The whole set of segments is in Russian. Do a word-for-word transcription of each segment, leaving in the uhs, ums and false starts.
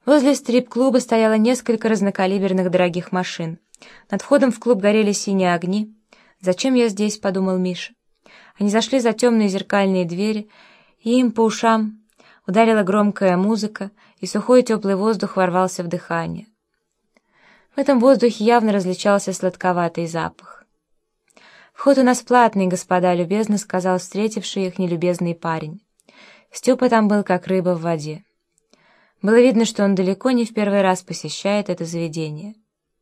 Возле стрип-клуба стояло несколько разнокалиберных дорогих машин. Над входом в клуб горели синие огни. «Зачем я здесь?» — подумал Миша. Они зашли за темные зеркальные двери, и им по ушам ударила громкая музыка, и сухой теплый воздух ворвался в дыхание. В этом воздухе явно различался сладковатый запах. «Вход у нас платный, господа», — любезно сказал встретивший их нелюбезный парень. Степа там был как рыба в воде. Было видно, что он далеко не в первый раз посещает это заведение.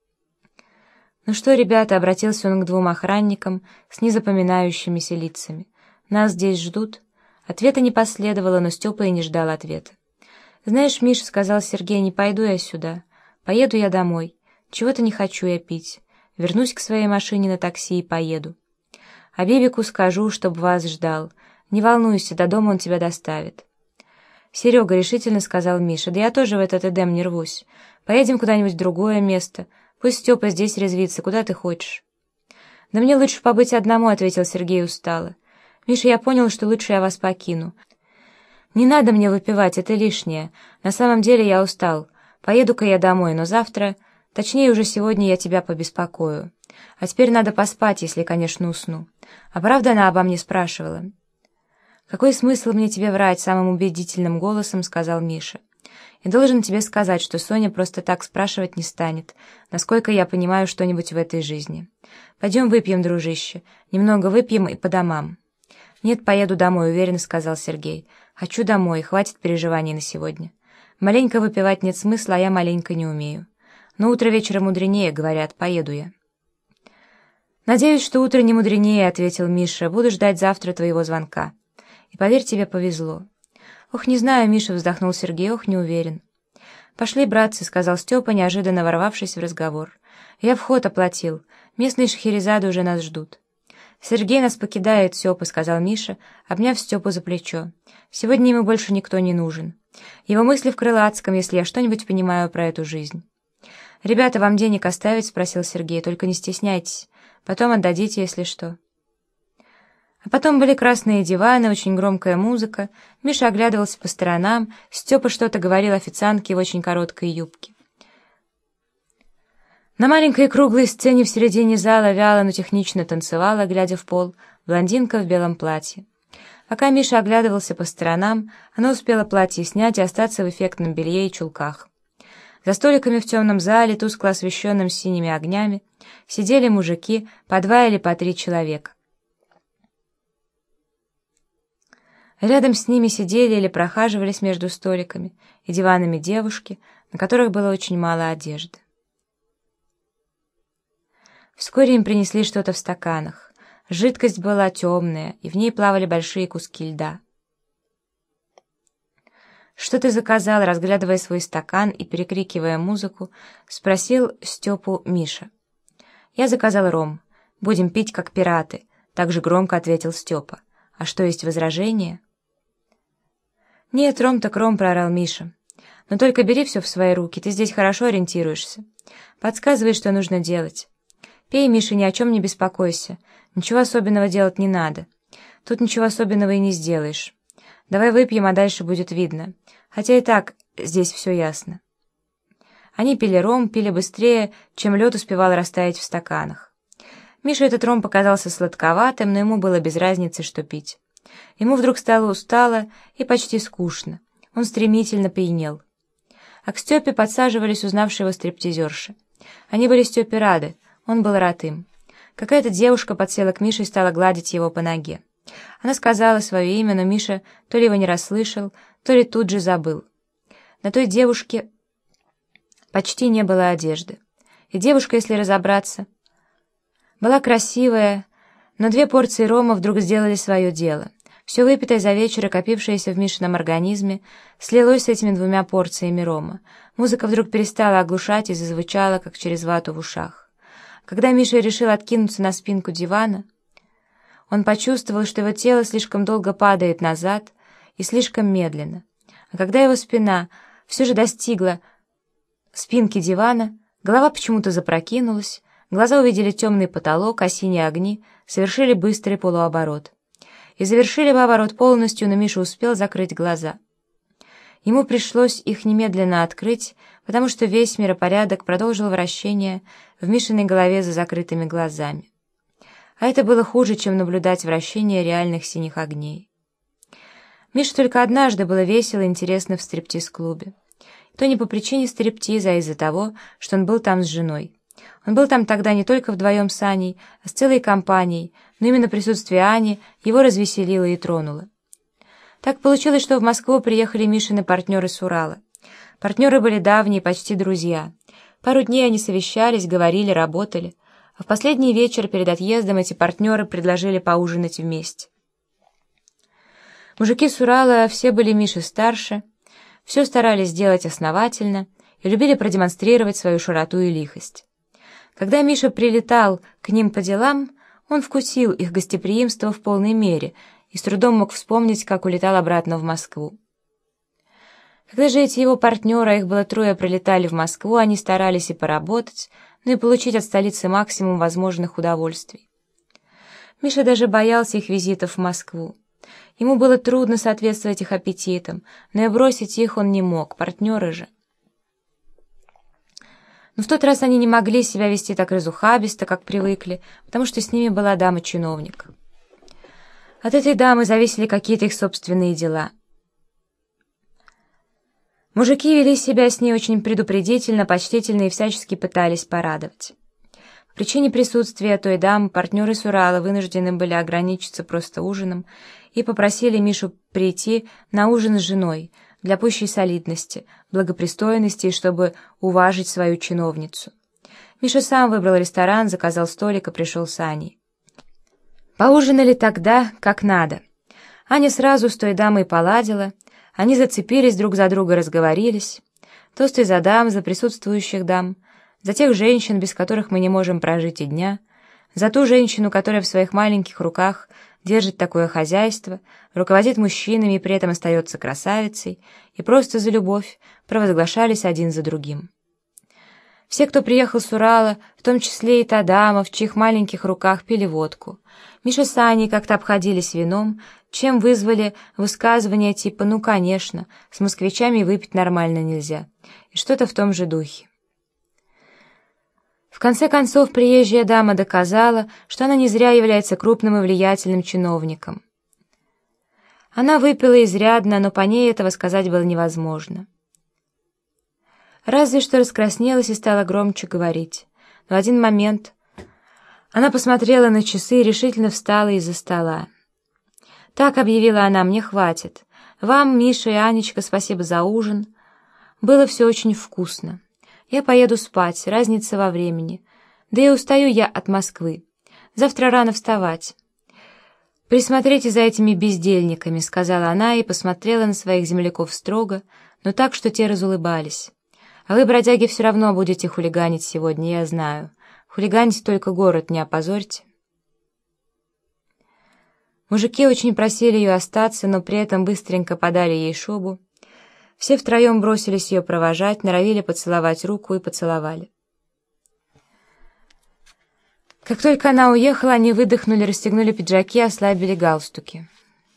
«Ну что, ребята», — обратился он к двум охранникам с незапоминающимися лицами, — «нас здесь ждут». Ответа не последовало, но Степа и не ждал ответа. «Знаешь, Миша», — сказал Сергей, — «не пойду я сюда. Поеду я домой. Чего-то не хочу я пить. Вернусь к своей машине на такси и поеду. А Бибику скажу, чтоб вас ждал. Не волнуйся, до дома он тебя доставит». «Серега», — решительно сказал Миша, — «да я тоже в этот Эдем не рвусь. Поедем куда-нибудь в другое место. Пусть Степа здесь резвится, куда ты хочешь». «Да мне лучше побыть одному», — ответил Сергей устало. «Миша, я понял, что лучше я вас покину. Не надо мне выпивать, это лишнее. На самом деле я устал. Поеду-ка я домой, но завтра, точнее уже сегодня я тебя побеспокою. А теперь надо поспать, если, конечно, усну. А правда она обо мне спрашивала?» «Какой смысл мне тебе врать?» — самым убедительным голосом сказал Миша. «Я должен тебе сказать, что Соня просто так спрашивать не станет, насколько я понимаю что-нибудь в этой жизни. Пойдем выпьем, дружище, немного выпьем и по домам». «Нет, поеду домой», — уверенно сказал Сергей. «Хочу домой, хватит переживаний на сегодня. Маленько выпивать нет смысла, а я маленько не умею. Но утро вечера мудренее, говорят, поеду я». «Надеюсь, что утро не мудренее», — ответил Миша. «Буду ждать завтра твоего звонка. И поверь, тебе повезло». «Ох, не знаю», — Миша вздохнул Сергей, — «ох, не уверен». «Пошли, братцы», — сказал Степа, неожиданно ворвавшись в разговор. «Я вход оплатил. Местные шахерезады уже нас ждут». «Сергей нас покидает, Степа», — сказал Миша, обняв Степу за плечо. «Сегодня ему больше никто не нужен. Его мысли в крылатском, если я что-нибудь понимаю про эту жизнь». «Ребята, вам денег оставить?» — спросил Сергей. «Только не стесняйтесь. Потом отдадите, если что». А потом были красные диваны, очень громкая музыка. Миша оглядывался по сторонам, Степа что-то говорил официантке в очень короткой юбке. На маленькой круглой сцене в середине зала вяло, но технично танцевала, глядя в пол, блондинка в белом платье. Пока Миша оглядывался по сторонам, она успела платье снять и остаться в эффектном белье и чулках. За столиками в темном зале, тускло освещенном синими огнями, сидели мужики, по два или по три человека. Рядом с ними сидели или прохаживались между столиками и диванами девушки, на которых было очень мало одежды. Вскоре им принесли что-то в стаканах. Жидкость была темная, и в ней плавали большие куски льда. «Что ты заказал?» — разглядывая свой стакан и перекрикивая музыку, спросил Степу Миша. «Я заказал ром. Будем пить, как пираты», — так же громко ответил Степа. «А что, есть возражения?» «Нет, ром так ром», — проорал Миша. «Но только бери все в свои руки, ты здесь хорошо ориентируешься. Подсказывай, что нужно делать. Пей, Миша, ни о чем не беспокойся. Ничего особенного делать не надо. Тут ничего особенного и не сделаешь. Давай выпьем, а дальше будет видно. Хотя и так здесь все ясно». Они пили ром, пили быстрее, чем лед успевал растаять в стаканах. Мише этот ром показался сладковатым, но ему было без разницы, что пить. Ему вдруг стало устало и почти скучно. Он стремительно пьянел. А к Степе подсаживались узнавшие его стриптизерши. Они были Степе рады, он был рад им. Какая-то девушка подсела к Мише и стала гладить его по ноге. Она сказала свое имя, но Миша то ли его не расслышал, то ли тут же забыл. На той девушке почти не было одежды. И девушка, если разобраться, была красивая, но две порции рома вдруг сделали свое дело. Все выпитое за вечер и копившееся в Мишином организме слилось с этими двумя порциями рома. Музыка вдруг перестала оглушать и зазвучала, как через вату в ушах. Когда Миша решил откинуться на спинку дивана, он почувствовал, что его тело слишком долго падает назад и слишком медленно. А когда его спина все же достигла спинки дивана, голова почему-то запрокинулась, глаза увидели темный потолок, а синие огни совершили быстрый полуоборот. И завершили бы оборот полностью, но Миша успел закрыть глаза. Ему пришлось их немедленно открыть, потому что весь миропорядок продолжил вращение в Мишиной голове за закрытыми глазами. А это было хуже, чем наблюдать вращение реальных синих огней. Мише только однажды было весело и интересно в стриптиз-клубе. И то не по причине стриптиза, а из-за того, что он был там с женой. Он был там тогда не только вдвоем с Аней, а с целой компанией, но именно присутствие Ани его развеселило и тронуло. Так получилось, что в Москву приехали Мишины партнеры с Урала. Партнеры были давние, почти друзья. Пару дней они совещались, говорили, работали. А в последний вечер перед отъездом эти партнеры предложили поужинать вместе. Мужики с Урала все были Миши старше, все старались сделать основательно и любили продемонстрировать свою широту и лихость. Когда Миша прилетал к ним по делам, он вкусил их гостеприимство в полной мере и с трудом мог вспомнить, как улетал обратно в Москву. Когда же эти его партнеры, а их было трое, прилетали в Москву, они старались и поработать, но и получить от столицы максимум возможных удовольствий. Миша даже боялся их визитов в Москву. Ему было трудно соответствовать их аппетитам, но и бросить их он не мог, партнеры же. Но в тот раз они не могли себя вести так разухабисто, как привыкли, потому что с ними была дама-чиновник. От этой дамы зависели какие-то их собственные дела. Мужики вели себя с ней очень предупредительно, почтительно и всячески пытались порадовать. По причине присутствия той дамы партнеры с Урала вынуждены были ограничиться просто ужином и попросили Мишу прийти на ужин с женой для пущей солидности, благопристойности и чтобы уважить свою чиновницу. Миша сам выбрал ресторан, заказал столик и пришел с Аней. Поужинали тогда, как надо. Аня сразу с той дамой поладила. Они зацепились друг за друга, разговорились. Тосты за дам, за присутствующих дам, за тех женщин, без которых мы не можем прожить и дня, за ту женщину, которая в своих маленьких руках держит такое хозяйство, руководит мужчинами и при этом остается красавицей, и просто за любовь провозглашались один за другим. Все, кто приехал с Урала, в том числе и та дама, в чьих маленьких руках пили водку. Миша с Аней как-то обходились вином, чем вызвали высказывания типа «ну, конечно, с москвичами выпить нормально нельзя» и что-то в том же духе. В конце концов, приезжая дама доказала, что она не зря является крупным и влиятельным чиновником. Она выпила изрядно, но по ней этого сказать было невозможно. Разве что раскраснелась и стала громче говорить. Но в один момент она посмотрела на часы и решительно встала из-за стола. «Так», — объявила она, — «мне хватит. Вам, Миша и Анечка, спасибо за ужин. Было все очень вкусно. Я поеду спать, разница во времени. Да и устаю я от Москвы. Завтра рано вставать». «Присмотрите за этими бездельниками», — сказала она и посмотрела на своих земляков строго, но так, что те разулыбались. «А вы, бродяги, все равно будете хулиганить сегодня, я знаю. Хулиганите, только город не опозорьте». Мужики очень просили ее остаться, но при этом быстренько подали ей шубу. Все втроем бросились ее провожать, норовили поцеловать руку и поцеловали. Как только она уехала, они выдохнули, расстегнули пиджаки, ослабили галстуки.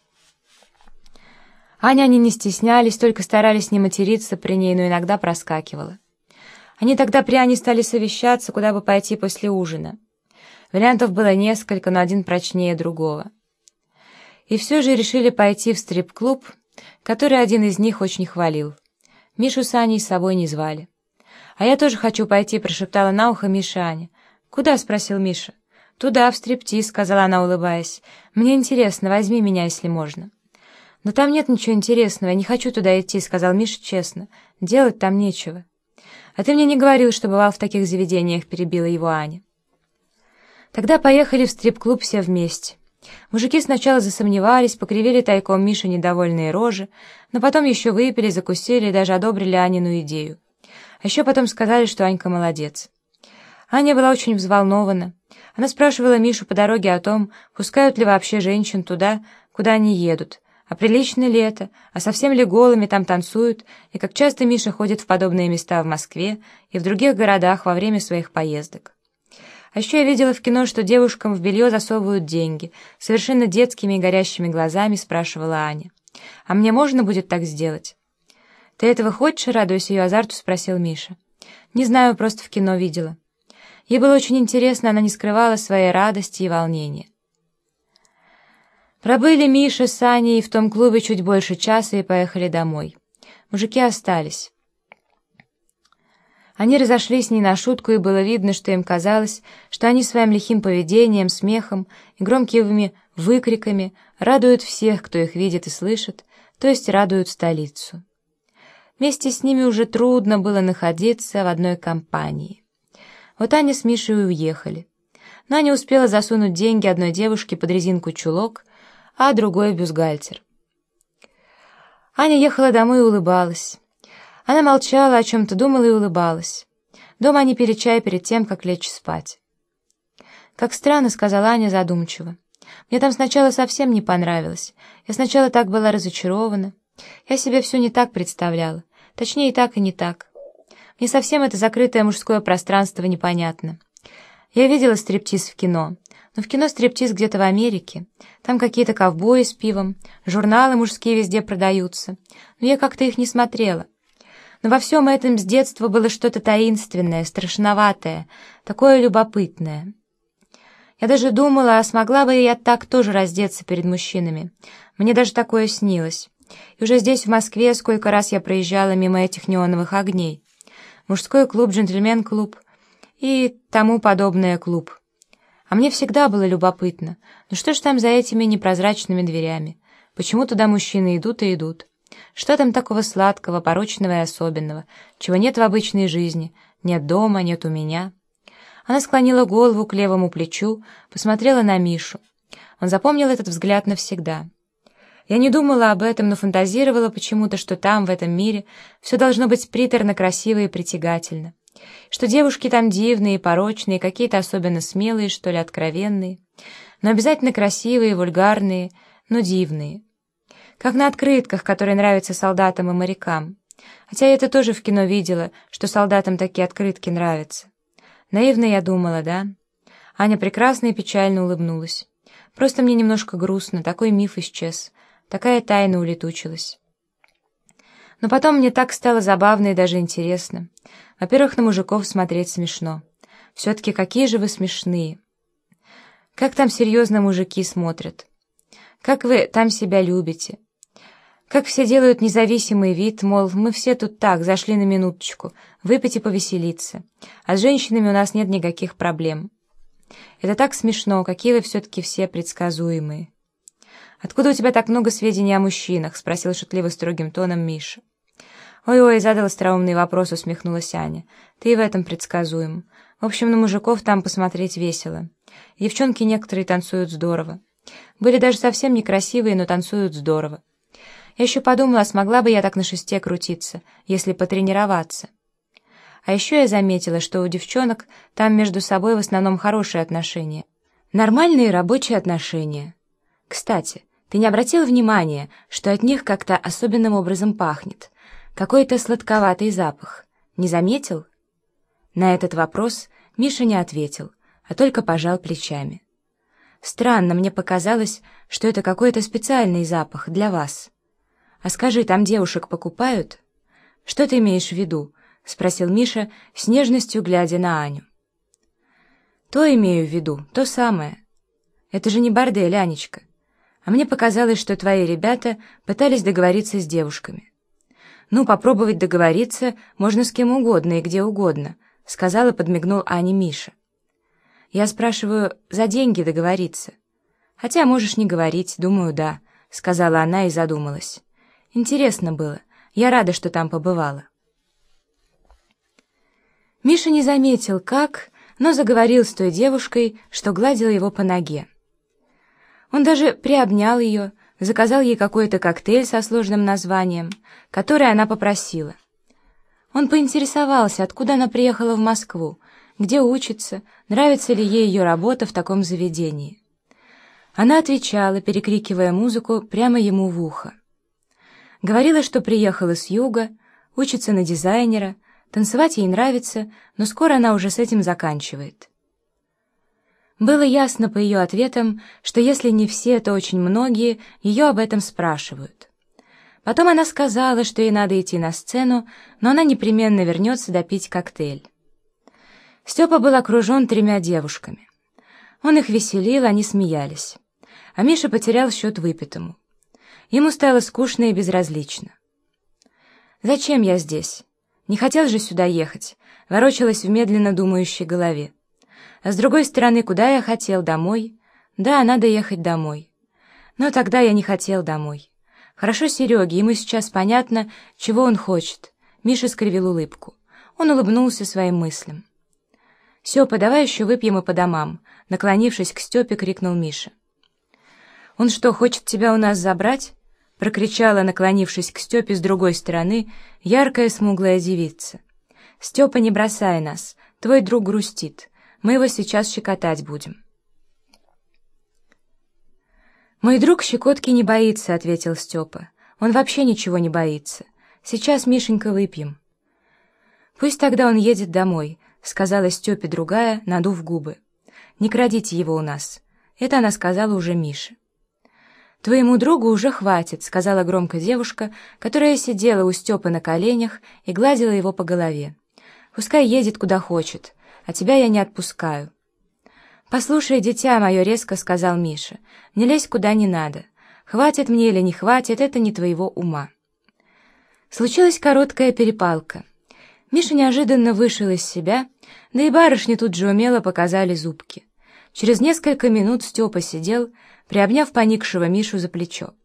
Аня они не стеснялись, только старались не материться при ней, но иногда проскакивала. Они тогда при Ане стали совещаться, куда бы пойти после ужина. Вариантов было несколько, но один прочнее другого. И все же решили пойти в стрип-клуб, который один из них очень хвалил. Мишу с Аней с собой не звали. «А я тоже хочу пойти», — прошептала на ухо Мише Аня. «Куда?» — спросил Миша. «Туда, в стриптиз», — сказала она, улыбаясь. «Мне интересно, возьми меня, если можно». «Но там нет ничего интересного, я не хочу туда идти», — сказал Миша честно. «Делать там нечего». «А ты мне не говорил, что бывал в таких заведениях», — перебила его Аня. Тогда поехали в стрип-клуб все вместе. Мужики сначала засомневались, покривили тайком Мише недовольные рожи, но потом еще выпили, закусили и даже одобрили Анину идею. А еще потом сказали, что Анька молодец. Аня была очень взволнована. Она спрашивала Мишу по дороге о том, пускают ли вообще женщин туда, куда они едут, а прилично ли это, а совсем ли голыми там танцуют, и как часто Миша ходит в подобные места в Москве и в других городах во время своих поездок. А еще я видела в кино, что девушкам в белье засовывают деньги. Совершенно детскими и горящими глазами спрашивала Аня. «А мне можно будет так сделать?» «Ты этого хочешь?» — радуясь ее азарту, спросил Миша. «Не знаю, просто в кино видела». Ей было очень интересно, она не скрывала своей радости и волнения. Пробыли Миша с Аней в том клубе чуть больше часа и поехали домой. Мужики остались. Они разошлись не на шутку, и было видно, что им казалось, что они своим лихим поведением, смехом и громкими выкриками радуют всех, кто их видит и слышит, то есть радуют столицу. Вместе с ними уже трудно было находиться в одной компании. Вот Аня с Мишей уехали. Но Аня успела засунуть деньги одной девушке под резинку чулок, а другой в бюстгальтер. Аня ехала домой и улыбалась. Она молчала, о чем-то думала и улыбалась. Дома они пили чай перед тем, как лечь спать. «Как странно», — сказала Аня задумчиво. «Мне там сначала совсем не понравилось. Я сначала так была разочарована. Я себе все не так представляла. Точнее, и так, и не так. Мне совсем это закрытое мужское пространство непонятно. Я видела стриптиз в кино, но в кино стриптиз где-то в Америке. Там какие-то ковбои с пивом, журналы мужские везде продаются. Но я как-то их не смотрела. Но во всем этом с детства было что-то таинственное, страшноватое, такое любопытное. Я даже думала, а смогла бы я так тоже раздеться перед мужчинами. Мне даже такое снилось. И уже здесь, в Москве, сколько раз я проезжала мимо этих неоновых огней. Мужской клуб, джентльмен-клуб и тому подобное клуб. А мне всегда было любопытно, ну что ж там за этими непрозрачными дверями? Почему туда мужчины идут и идут? Что там такого сладкого, порочного и особенного, чего нет в обычной жизни, нет дома, нет у меня? Она склонила голову к левому плечу, посмотрела на Мишу. Он запомнил этот взгляд навсегда. Я не думала об этом, но фантазировала почему-то, что там, в этом мире, все должно быть приторно, красиво и притягательно. Что девушки там дивные, порочные, какие-то особенно смелые, что ли, откровенные, но обязательно красивые, вульгарные, но дивные. Как на открытках, которые нравятся солдатам и морякам. Хотя я это тоже в кино видела, что солдатам такие открытки нравятся. Наивно я думала, да? Аня прекрасно и печально улыбнулась. Просто мне немножко грустно, такой миф исчез. Такая тайна улетучилась. Но потом мне так стало забавно и даже интересно. Во-первых, на мужиков смотреть смешно. Все-таки какие же вы смешные. Как там серьезно мужики смотрят. Как вы там себя любите. Как все делают независимый вид, мол, мы все тут так, зашли на минуточку, выпить и повеселиться. А с женщинами у нас нет никаких проблем. Это так смешно, какие вы все-таки все предсказуемые. «Откуда у тебя так много сведений о мужчинах?» — спросил шутливо строгим тоном Миша. «Ой-ой», — задал остроумный вопрос, усмехнулась Аня. «Ты и в этом предсказуем. В общем, на мужиков там посмотреть весело. Девчонки некоторые танцуют здорово. Были даже совсем некрасивые, но танцуют здорово. Я еще подумала, смогла бы я так на шесте крутиться, если потренироваться. А еще я заметила, что у девчонок там между собой в основном хорошие отношения. Нормальные рабочие отношения. Кстати, ты не обратил внимания, что от них как-то особенным образом пахнет? Какой-то сладковатый запах. Не заметил?» На этот вопрос Миша не ответил, а только пожал плечами. «Странно, мне показалось, что это какой-то специальный запах для вас. А скажи, там девушек покупают?» «Что ты имеешь в виду?» — спросил Миша с нежностью, глядя на Аню. «То имею в виду, то самое. Это же не бордель, Анечка. А мне показалось, что твои ребята пытались договориться с девушками». «Ну, попробовать договориться можно с кем угодно и где угодно», — сказал и подмигнул Ане Миша. «Я спрашиваю, за деньги договориться?» «Хотя можешь не говорить, думаю, да», — сказала она и задумалась. «Интересно было. Я рада, что там побывала». Миша не заметил, как, но заговорил с той девушкой, что гладила его по ноге. Он даже приобнял ее, заказал ей какой-то коктейль со сложным названием, который она попросила. Он поинтересовался, откуда она приехала в Москву, где учится, нравится ли ей ее работа в таком заведении. Она отвечала, перекрикивая музыку прямо ему в ухо. Говорила, что приехала с юга, учится на дизайнера, танцевать ей нравится, но скоро она уже с этим заканчивает. Было ясно по ее ответам, что если не все, то очень многие ее об этом спрашивают. Потом она сказала, что ей надо идти на сцену, но она непременно вернется допить коктейль. Степа был окружен тремя девушками. Он их веселил, они смеялись. А Миша потерял счет выпитому. Ему стало скучно и безразлично. «Зачем я здесь? Не хотел же сюда ехать», — ворочалась в медленно думающей голове. А с другой стороны, куда я хотел? Домой? Да, надо ехать домой. Но тогда я не хотел домой. Хорошо Сереге, ему сейчас понятно, чего он хочет. Миша скривил улыбку. Он улыбнулся своим мыслям. «Степа, давай еще выпьем и по домам», — наклонившись к Степе, крикнул Миша. «Он что, хочет тебя у нас забрать?» — прокричала, наклонившись к Степе с другой стороны, яркая смуглая девица. «Степа, не бросай нас, твой друг грустит, мы его сейчас щекотать будем». «Мой друг щекотки не боится», — ответил Степа. «Он вообще ничего не боится. Сейчас, Мишенька, выпьем». «Пусть тогда он едет домой», — сказала Степе другая, надув губы. «Не крадите его у нас». Это она сказала уже Мише. «Твоему другу уже хватит», — сказала громко девушка, которая сидела у Степы на коленях и гладила его по голове. «Пускай едет куда хочет, а тебя я не отпускаю». «Послушай, дитя мое», — резко сказал Миша, — «не лезь куда не надо. Хватит мне или не хватит, это не твоего ума». Случилась короткая перепалка. Миша неожиданно вышел из себя, да и барышни тут же умело показали зубки. Через несколько минут Степа сидел, приобняв поникшего Мишу за плечо.